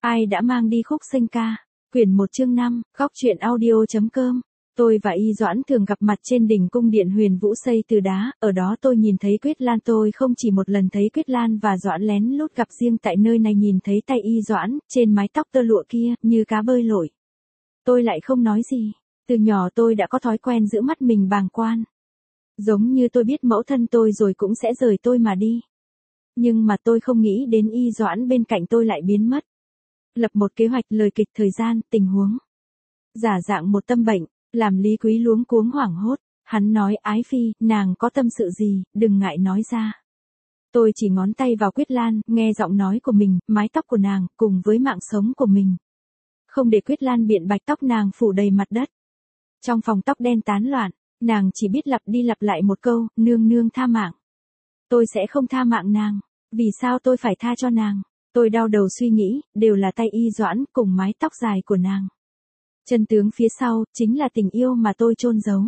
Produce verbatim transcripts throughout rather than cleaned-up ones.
Ai đã mang đi khúc sinh ca? Quyển một chương năm, góc truyện audio.com. Tôi và Y Doãn thường gặp mặt trên đỉnh cung điện Huyền Vũ xây từ đá, ở đó tôi nhìn thấy Quyết Lan. Tôi không chỉ một lần thấy Quyết Lan và Doãn lén lút gặp riêng tại nơi này, nhìn thấy tay Y Doãn, trên mái tóc tơ lụa kia, như cá bơi lội. Tôi lại không nói gì, từ nhỏ tôi đã có thói quen giữ mắt mình bàng quan. Giống như tôi biết mẫu thân tôi rồi cũng sẽ rời tôi mà đi. Nhưng mà tôi không nghĩ đến Y Doãn bên cạnh tôi lại biến mất. Lập một kế hoạch, lời kịch, thời gian, tình huống. Giả dạng một tâm bệnh, làm Lý Quý luống cuống hoảng hốt. Hắn nói, Ái Phi, nàng có tâm sự gì, đừng ngại nói ra. Tôi chỉ ngón tay vào Quyết Lan, nghe giọng nói của mình, mái tóc của nàng, cùng với mạng sống của mình. Không để Quyết Lan biện bạch, tóc nàng phủ đầy mặt đất. Trong phòng tóc đen tán loạn, nàng chỉ biết lặp đi lặp lại một câu, nương nương tha mạng. Tôi sẽ không tha mạng nàng. Vì sao tôi phải tha cho nàng? Tôi đau đầu suy nghĩ, đều là tay Y Doãn cùng mái tóc dài của nàng. Chân tướng phía sau, chính là tình yêu mà tôi chôn giấu.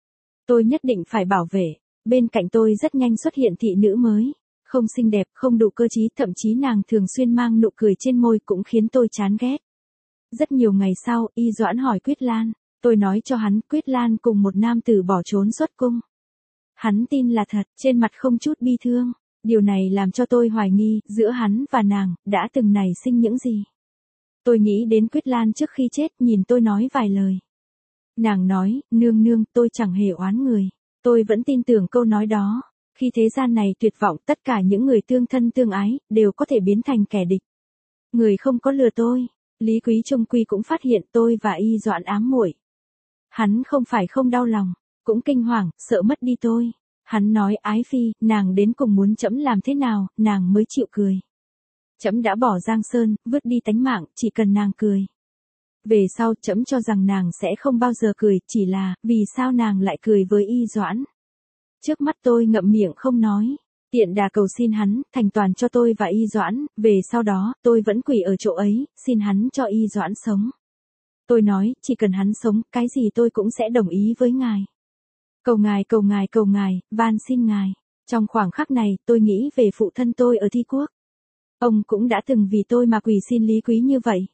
Tôi nhất định phải bảo vệ. Bên cạnh tôi rất nhanh xuất hiện thị nữ mới. Không xinh đẹp, không đủ cơ trí, thậm chí nàng thường xuyên mang nụ cười trên môi cũng khiến tôi chán ghét. Rất nhiều ngày sau, Y Doãn hỏi Quyết Lan. Tôi nói cho hắn, Quyết Lan cùng một nam tử bỏ trốn xuất cung. Hắn tin là thật, trên mặt không chút bi thương. Điều này làm cho tôi hoài nghi, giữa hắn và nàng, đã từng nảy sinh những gì. Tôi nghĩ đến Quyết Lan trước khi chết, nhìn tôi nói vài lời. Nàng nói, nương nương, tôi chẳng hề oán người. Tôi vẫn tin tưởng câu nói đó. Khi thế gian này tuyệt vọng, tất cả những người tương thân tương ái, đều có thể biến thành kẻ địch. Người không có lừa tôi. Lý Quý trung quy cũng phát hiện tôi và Y Doãn ám muội. Hắn không phải không đau lòng, cũng kinh hoàng, sợ mất đi tôi. Hắn nói, Ái Phi, nàng đến cùng muốn trẫm làm thế nào, nàng mới chịu cười. Trẫm đã bỏ Giang Sơn, vứt đi tánh mạng, chỉ cần nàng cười. Về sau, trẫm cho rằng nàng sẽ không bao giờ cười, chỉ là, vì sao nàng lại cười với Y Doãn. Trước mắt tôi ngậm miệng không nói, tiện đà cầu xin hắn, thành toàn cho tôi và Y Doãn, về sau đó, tôi vẫn quỳ ở chỗ ấy, xin hắn cho Y Doãn sống. Tôi nói, chỉ cần hắn sống, cái gì tôi cũng sẽ đồng ý với ngài. Cầu ngài, cầu ngài, cầu ngài, van xin ngài. Trong khoảng khắc này, tôi nghĩ về phụ thân tôi ở Thi Quốc. Ông cũng đã từng vì tôi mà quỳ xin Lý Quý như vậy.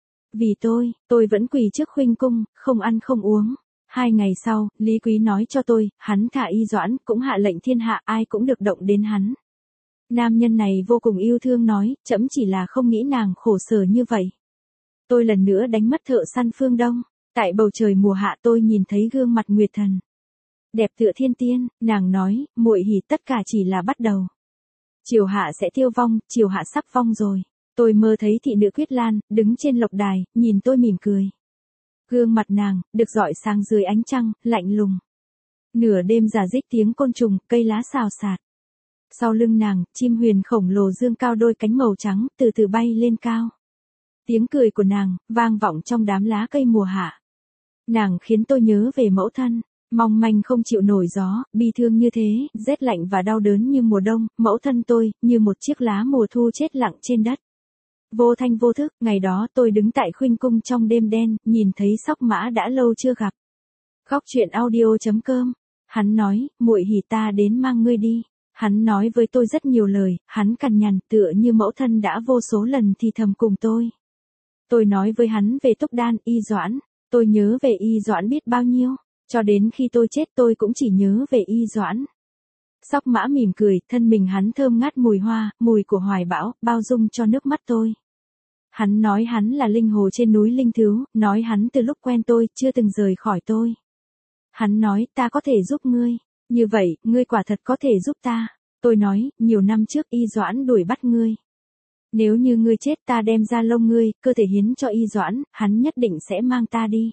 Vì tôi, tôi vẫn quỳ trước Khuynh cung, không ăn không uống. Hai ngày sau, Lý Quý nói cho tôi, hắn thả Y Doãn, cũng hạ lệnh thiên hạ, ai cũng được động đến hắn. Nam nhân này vô cùng yêu thương nói, trẫm chỉ là không nghĩ nàng khổ sở như vậy. Tôi lần nữa đánh mất thợ săn phương Đông. Tại bầu trời mùa hạ tôi nhìn thấy gương mặt Nguyệt Thần. Đẹp tựa thiên tiên, nàng nói, muội hỉ, tất cả chỉ là bắt đầu. Triều hạ sẽ tiêu vong, triều hạ sắp vong rồi. Tôi mơ thấy thị nữ Quyết Lan, đứng trên lộc đài, nhìn tôi mỉm cười. Gương mặt nàng, được rọi sáng dưới ánh trăng, lạnh lùng. Nửa đêm rả rích tiếng côn trùng, cây lá xào xạc. Sau lưng nàng, chim huyền khổng lồ dương cao đôi cánh màu trắng, từ từ bay lên cao. Tiếng cười của nàng, vang vọng trong đám lá cây mùa hạ. Nàng khiến tôi nhớ về mẫu thân. Mong manh không chịu nổi gió, bi thương như thế, rét lạnh và đau đớn như mùa đông, mẫu thân tôi, như một chiếc lá mùa thu chết lặng trên đất. Vô thanh vô thức, ngày đó tôi đứng tại Khuynh cung trong đêm đen, nhìn thấy Sóc Mã đã lâu chưa gặp. Góc truyện audio.com. Hắn nói, muội hỉ, ta đến mang ngươi đi. Hắn nói với tôi rất nhiều lời, hắn cằn nhằn, tựa như mẫu thân đã vô số lần thì thầm cùng tôi. Tôi nói với hắn về Túc Đan, Y Doãn. Tôi nhớ về Y Doãn biết bao nhiêu. Cho đến khi tôi chết tôi cũng chỉ nhớ về Y Doãn. Sóc Mã mỉm cười, thân mình hắn thơm ngát mùi hoa, mùi của hoài bão, bao dung cho nước mắt tôi. Hắn nói hắn là linh hồ trên núi Linh Thứu, nói hắn từ lúc quen tôi, chưa từng rời khỏi tôi. Hắn nói, ta có thể giúp ngươi. Như vậy, ngươi quả thật có thể giúp ta. Tôi nói, nhiều năm trước Y Doãn đuổi bắt ngươi. Nếu như ngươi chết, ta đem ra lông ngươi, cơ thể hiến cho Y Doãn, hắn nhất định sẽ mang ta đi.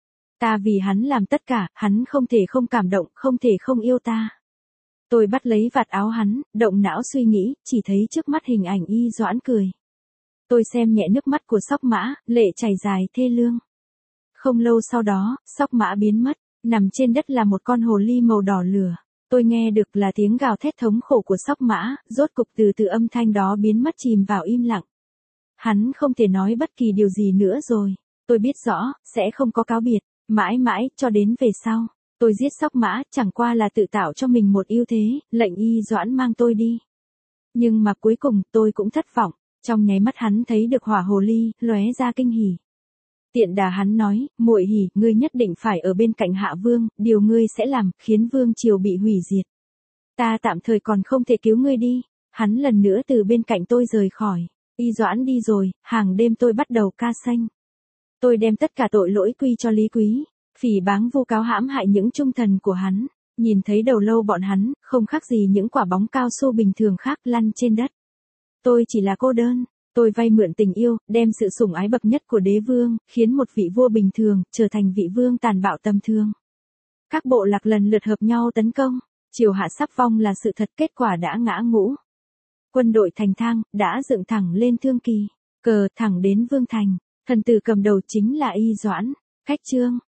Ta vì hắn làm tất cả, hắn không thể không cảm động, không thể không yêu ta. Tôi bắt lấy vạt áo hắn, động não suy nghĩ, chỉ thấy trước mắt hình ảnh Y Doãn cười. Tôi xem nhẹ nước mắt của Sóc Mã, lệ chảy dài thê lương. Không lâu sau đó, Sóc Mã biến mất, nằm trên đất là một con hồ ly màu đỏ lửa. Tôi nghe được là tiếng gào thét thống khổ của Sóc Mã, rốt cục từ từ âm thanh đó biến mất chìm vào im lặng. Hắn không thể nói bất kỳ điều gì nữa rồi. Tôi biết rõ, sẽ không có cáo biệt. Mãi mãi, cho đến về sau, tôi giết Sóc Mã, chẳng qua là tự tạo cho mình một ưu thế, lệnh Y Doãn mang tôi đi. Nhưng mà cuối cùng, tôi cũng thất vọng. Trong nháy mắt hắn thấy được hỏa hồ ly, lóe ra kinh hỉ. Tiện đà hắn nói, muội hỉ, ngươi nhất định phải ở bên cạnh Hạ Vương, điều ngươi sẽ làm, khiến Vương triều bị hủy diệt. Ta tạm thời còn không thể cứu ngươi đi. Hắn lần nữa từ bên cạnh tôi rời khỏi. Y Doãn đi rồi, hàng đêm tôi bắt đầu ca sanh. Tôi đem tất cả tội lỗi quy cho Lý Quý, phỉ báng vu cáo hãm hại những trung thần của hắn. Nhìn thấy đầu lâu bọn hắn, không khác gì những quả bóng cao su bình thường khác lăn trên đất. Tôi chỉ là cô đơn. Tôi vay mượn tình yêu, đem sự sủng ái bậc nhất của đế vương, khiến một vị vua bình thường, trở thành vị vương tàn bạo tầm thường. Các bộ lạc lần lượt hợp nhau tấn công, triều hạ sắp vong là sự thật, kết quả đã ngã ngũ. Quân đội thành thang, đã dựng thẳng lên Thương Kỳ, cờ thẳng đến Vương Thành, thần tử cầm đầu chính là Y Doãn. Khách chương,